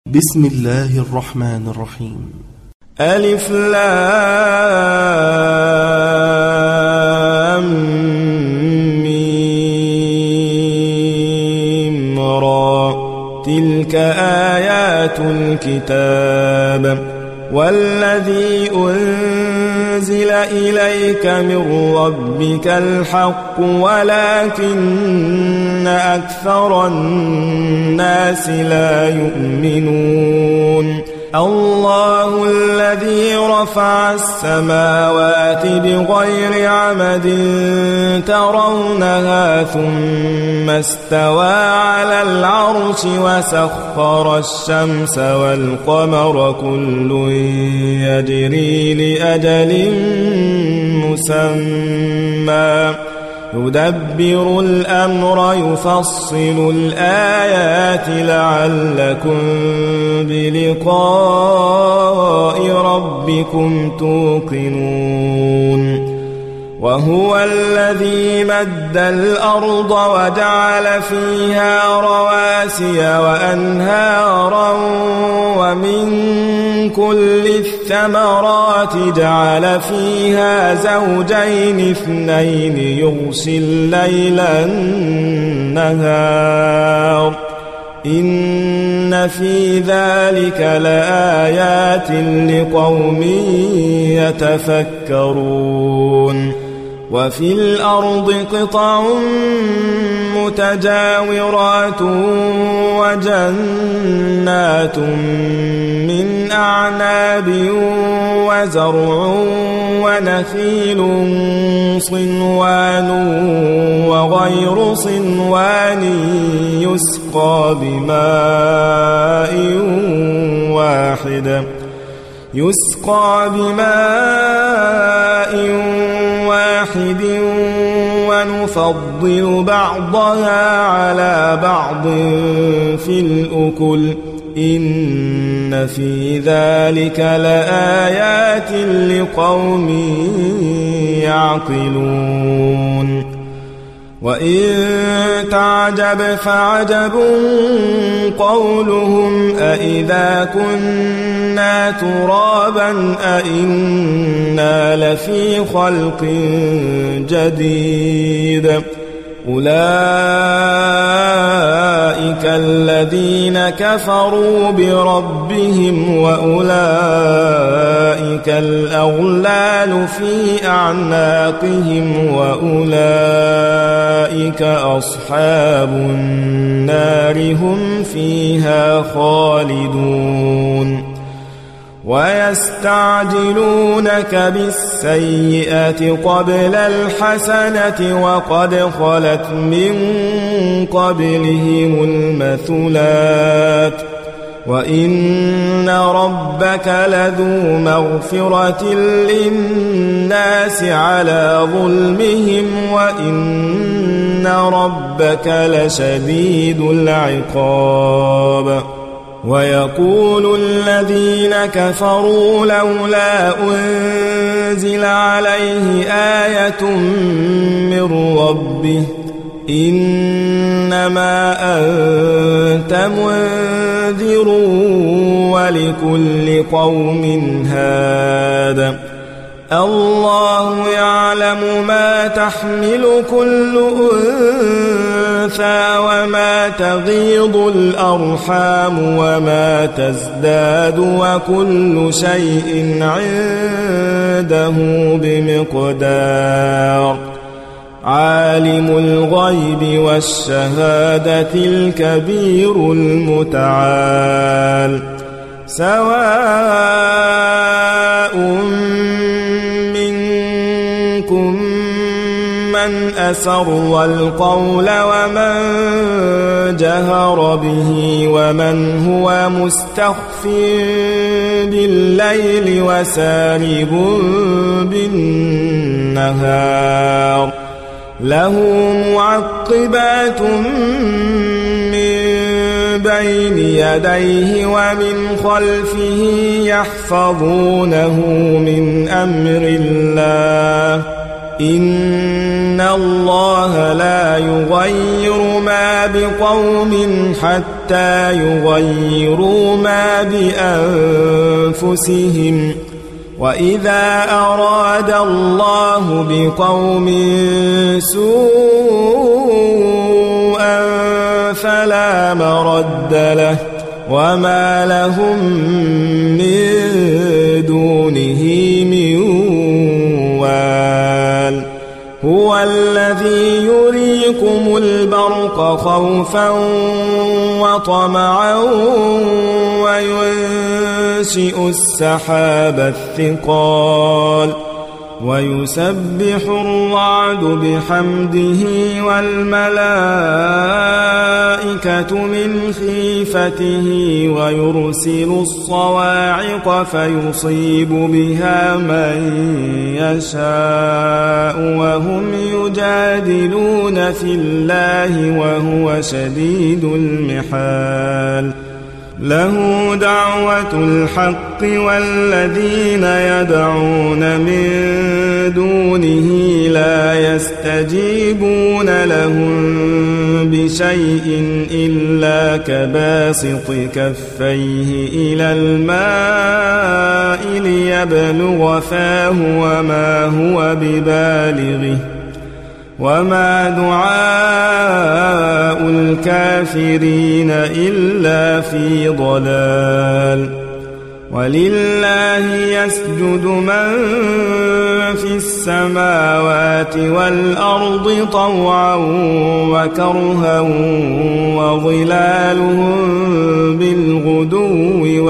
بسم الله الرحمن الرحيم. ألف لام ميم را تلك آيات الكتاب والذي أنزل إليك من ربك الحق ولكن أكثر الناس لا يؤمنون الله الذي رفع السماوات بغير عمد ترونها ثم استوى على العرش وسخر الشمس والقمر كل يجري لأجل مسمى يدبر الأمر يفصل الآيات لعلكم بلقاء ربكم توقنون وهو الذي مد الأرض وجعل فيها رواسي وأنهارا ومن كل الثمرات جعل فيها زوجين اثنين يغشي الليل النهار إن في ذلك لآيات لقوم يتفكرون وفي الأرض قطع متجاورات وجنات من أعناب وزرع ونخيل صنوان وغير صنوان يسقى بماء واحد ونفضل بعضها على بعض في الأكل إن في ذلك لآيات لقوم يعقلون وإن تعجب فعجب قولهم أإذا كنا ترابا أإنا لفي خلق جديد أولئك الذين كفروا بربهم وأولئك الأغلال في أعناقهم وأولئك أصحاب النار هم فيها خالدون ويستعجلونك بالسيئة قبل الحسنة وقد خلت من قبلهم المثلات وإن ربك لذو مغفرة للناس على ظلمهم وإن ربك لشديد العقاب ويقول الذين كفروا لولا أنزل عليه آية من ربه إنما أنت منذر ولكل قوم هاد الله يعلم ما تحمل كل أنثى وما تغيض الأرحام وما تزداد وكل شيء عنده بمقدار عالم الغيب والشهادة الكبير المتعال سواء منكم من أسر القول ومن جهر به ومن هو مستخف بالليل وسارب بالنهار له معقبات من بين يديه ومن خلفه يحفظونه من أمر الله إن الله لا يغير ما بقوم حتى يغيروا ما بأنفسهم وإذا أراد الله بقوم سوءا فلا مرد له وما لهم من دونه من وال هو الذي يريكم البرق خوفا وطمعا وينشئ السحاب الثقال ويسبح الرعد بحمده والملائكة من خيفته ويرسل الصواعق فيصيب بها من يشاء وهم يجادلون في الله وهو شديد المحال له دعوة الحق والذين يدعون من دونه لا يستجيبون لهم بشيء إلا كباسط كفيه إلى الماء ليبلغ فاه وما هو ببالغه وما دعاء الكافرين إلا في ضلال ولله يسجد من في السماوات والأرض طوعا وكرها وظلالهم بالغدو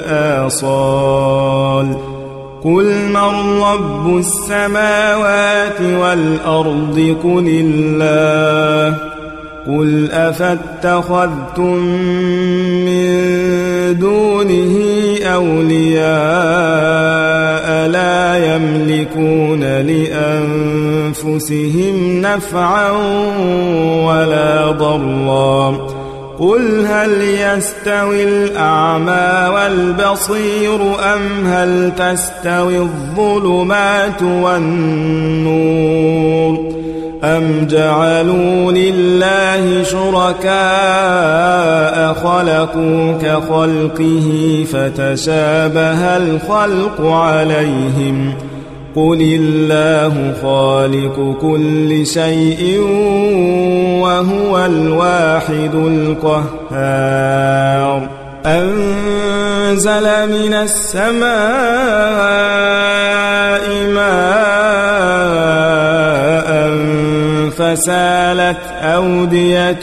والآصال قل من رب السماوات والأرض قل الله قل أفاتخذتم من دونه أولياء لا يملكون لأنفسهم نفعا ولا ضرا قل هل يستوي الأعمى والبصير أم هل تستوي الظلمات والنور أم جعلوا لله شركاء خلقوا كخلقه فتشابه الخلق عليهم قل الله خالق كل شيء وهو الواحد القهار أنزل من السماء ماء فسالت أودية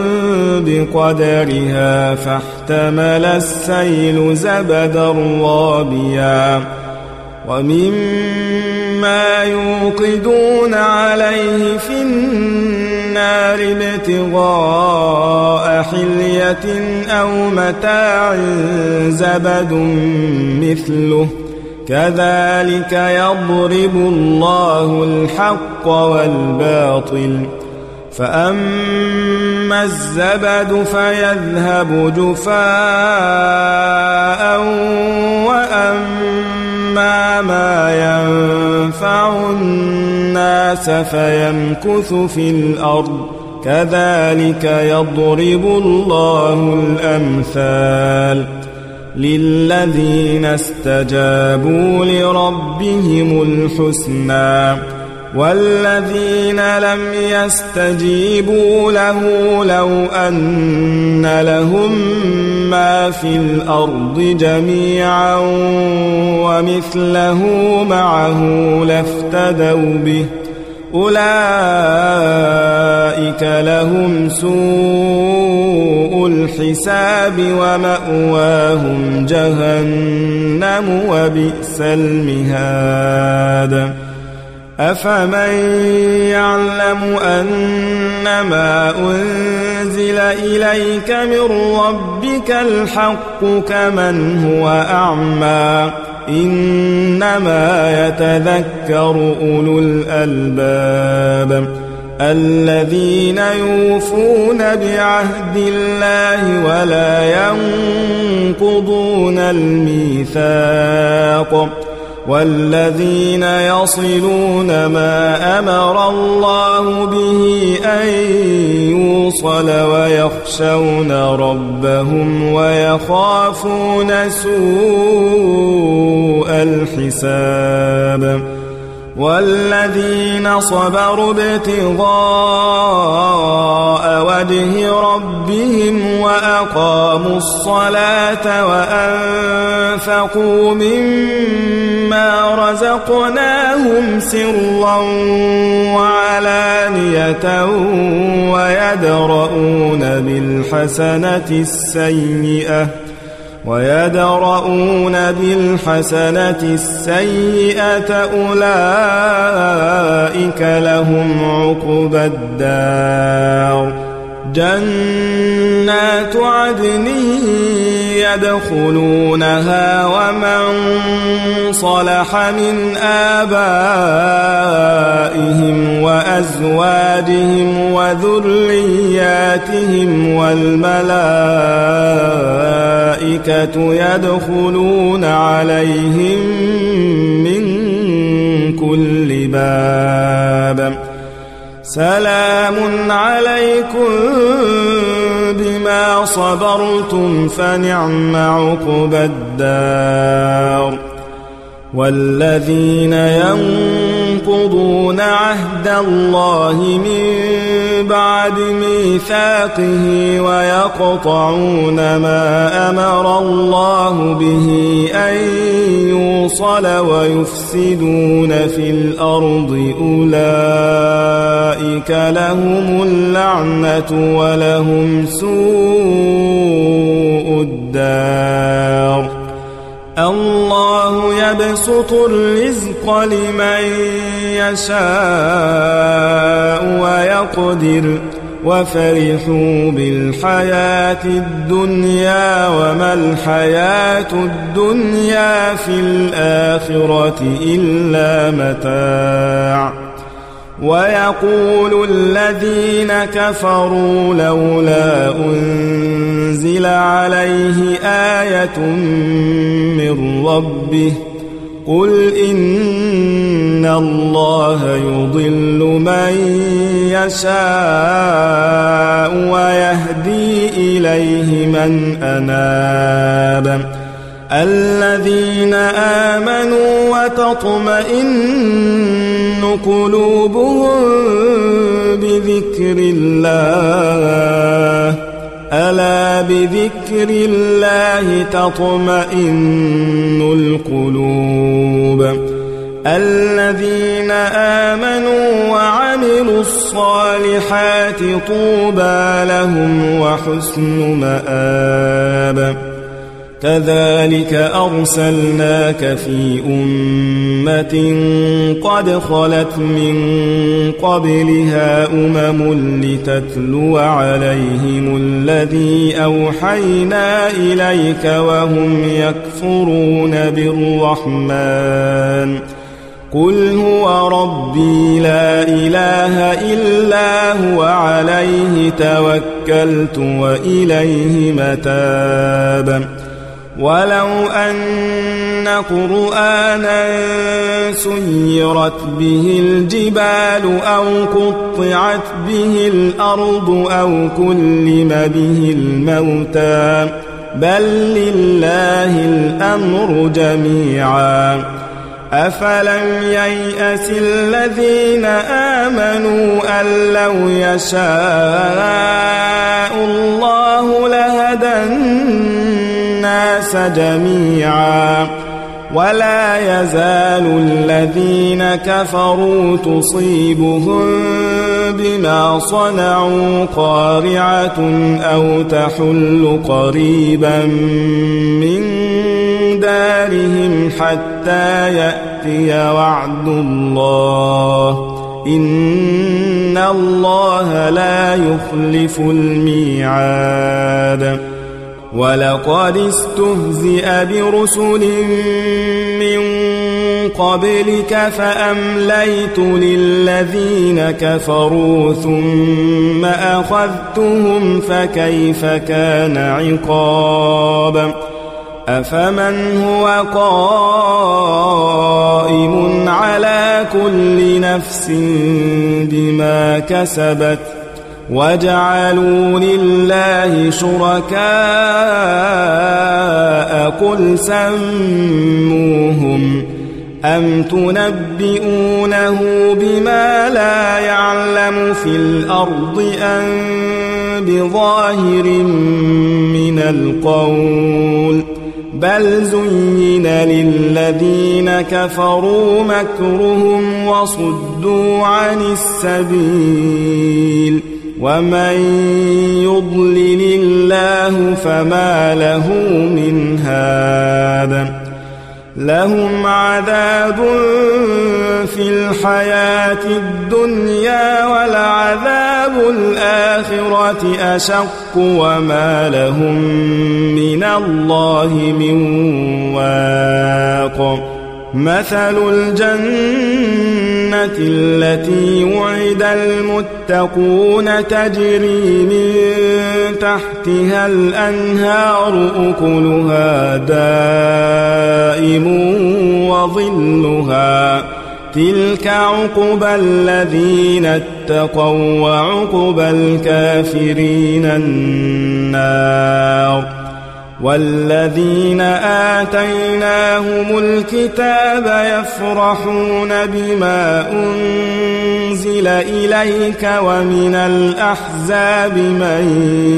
بقدرها فاحتمل السيل زبدا رابيا ومما يوقدون عليه في النار ابتغاء حلية أو متاع زبد مثله كذلك يضرب الله الحق والباطل فأما الزبد فيذهب جفاء وأما ما ينفع الناس فيمكث في الأرض كذلك يضرب الله الأمثال للذين استجابوا لربهم الحسنى والذين لم يستجيبوا له لو أن لهم ما في الأرض جميعا ومثله معه لافتدوا به أولئك لهم سوء الحساب ومأواهم جهنم وبئس المهاد أفمن يعلم أنما أنزل إليك من ربك الحق كمن هو أعمى إنما يتذكر أولو الألباب الذين يوفون بعهد الله ولا ينقضون الميثاق والذين يصلون ما أمر الله به أن يوصل ويخشون ربهم ويخافون سوء الحساب والذين صبروا ابتغاء وجه ربهم وأقاموا الصلاة وأنفقوا مما رزقناهم سرا وعلانية ويدرؤون بالحسنة السيئة أولئك لهم عقبى الدار جنات عدن يدخلونها ومن صلح من آبائهم وأزواجهم وذرياتهم والملائكة يدخلون عليهم من كل باب سلام عليكم بما صبرتم فنعم عقبى الدار والذين ينقضون عهد الله من بعد ميثاقه ويقطعون ما أمر الله به أن يوصل ويفسدون في الأرض أولئك لهم اللعنة ولهم سوء الدار الله يبسط الرزق لمن يشاء ويقدر وفرحوا بالحياة الدنيا وما الحياة الدنيا في الآخرة إلا متاع ويقول الذين كفروا لولا أنزل عليه آية من ربه قل إن الله يضل من يشاء ويهدي إليه من أناب الذين آمنوا وتطمئن قلوبهم بذكر الله ألا بذكر الله تطمئن القلوب الذين آمنوا وعملوا الصالحات طوبى لهم وحسن مآب كذلك أرسلناك في أمة قد خلت من قبلها لتتلو عليهم الذي أوحينا إليك وهم يكفرون بالرحمن قل هو ربي لا إله إلا هو عليه توكلت وإليه متاب ولو أن قرآنا سيرت به الجبال أو قطعت به الأرض أو كلم به الموتى بل لله الأمر جميعا أفلم ييأس الذين آمنوا أن لو يشاء الله لهدى الناس جميعا ولا يزال الذين كفروا تصيبهم بما صنعوا قارعة أو تحل قريبا من دارهم حتى يأتي وعد الله إن الله لا يخلف الميعاد ولقد استهزئ برسل من قبلك فأمليت للذين كفروا ثم أخذتهم فكيف كان عقاب أفمن هو قائم على كل نفس بما كسبت وجعلوا لله شركاء قل سموهم أم تنبئونه بما لا يعلم في الأرض أم بظاهر من القول بل زين للذين كفروا مكرهم وصدوا عن السبيل ومن يضلل الله فما له من هاد لهم عذاب في الحياة الدنيا ولعذاب الآخرة أشق وما لهم من الله من واق مثل الجنة التي وعد المتقون تجري من تحتها الأنهار أكلها دائم وظلها تلك عقبى الذين اتقوا وعقبى الكافرين النار والذين آتيناهم الكتاب يفرحون بما أنزل إليك ومن الأحزاب من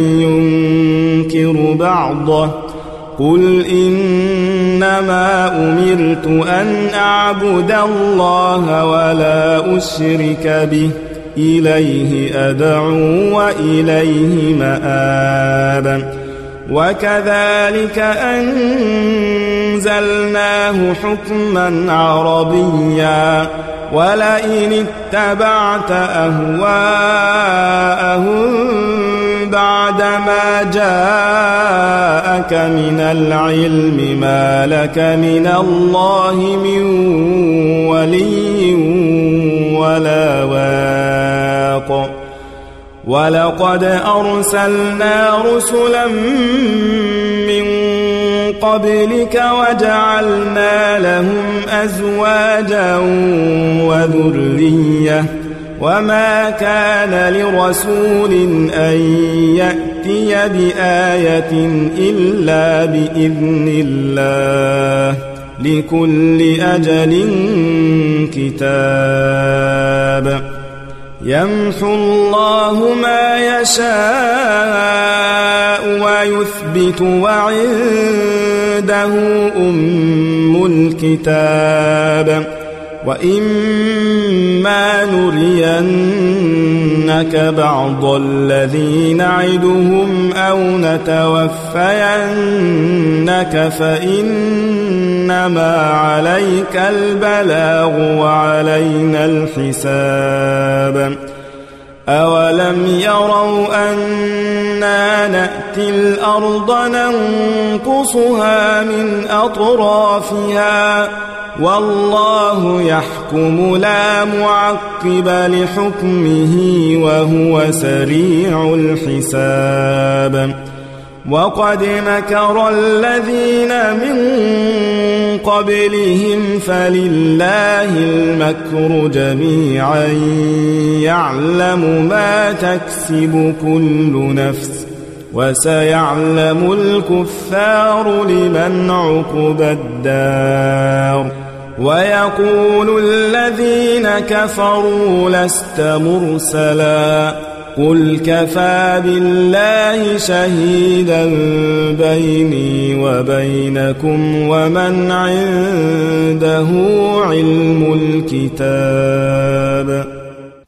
ينكر بعضه قل إنما أمرت أن أعبد الله ولا أشرك به إليه أدعو وإليه مآب وكذلك أنزلناه حكما عربيا ولئن اتبعت أهواءهم بعدما جاءك من العلم ما لك من الله من ولي ولا واق ولقد أرسلنا رسلا من قبلك وجعلنا لهم أزواجا وذرية وما كان لرسول أن يأتي بآية إلا بإذن الله لكل أجل كتاب يمحو الله ما يشاء ويثبت وعنده أم الكتاب وإما نرينك بعض الذي نعدهم أو نتوفينك فإنما عليك البلاغ وعلينا الحساب أولم يروا أنا نأتي الأرض ننقصها من أطرافها والله يحكم لا معقب لحكمه وهو سريع الحساب وقد مكر الذين من قبلهم فلله المكر جميعا يعلم ما تكسب كل نفس وسيعلم الكفار لمن عقبى الدار ويقول الذين كفروا لست مرسلا قل كفى بالله شهيدا بيني وبينكم ومن عنده علم الكتاب